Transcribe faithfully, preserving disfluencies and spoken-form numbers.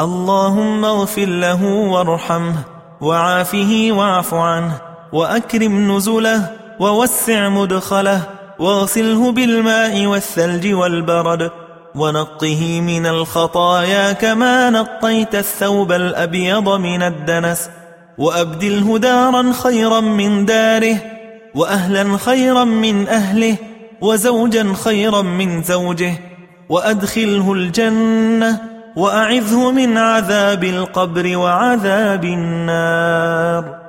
اللهم اغفر له وارحمه وعافه واعف عنه وأكرم نزله ووسع مدخله واغسله بالماء والثلج والبرد ونقه من الخطايا كما نقيت الثوب الأبيض من الدنس، وأبدله دارا خيرا من داره وأهلا خيرا من أهله وزوجا خيرا من زوجه، وأدخله الجنة وأعذه من عذاب القبر وعذاب النار.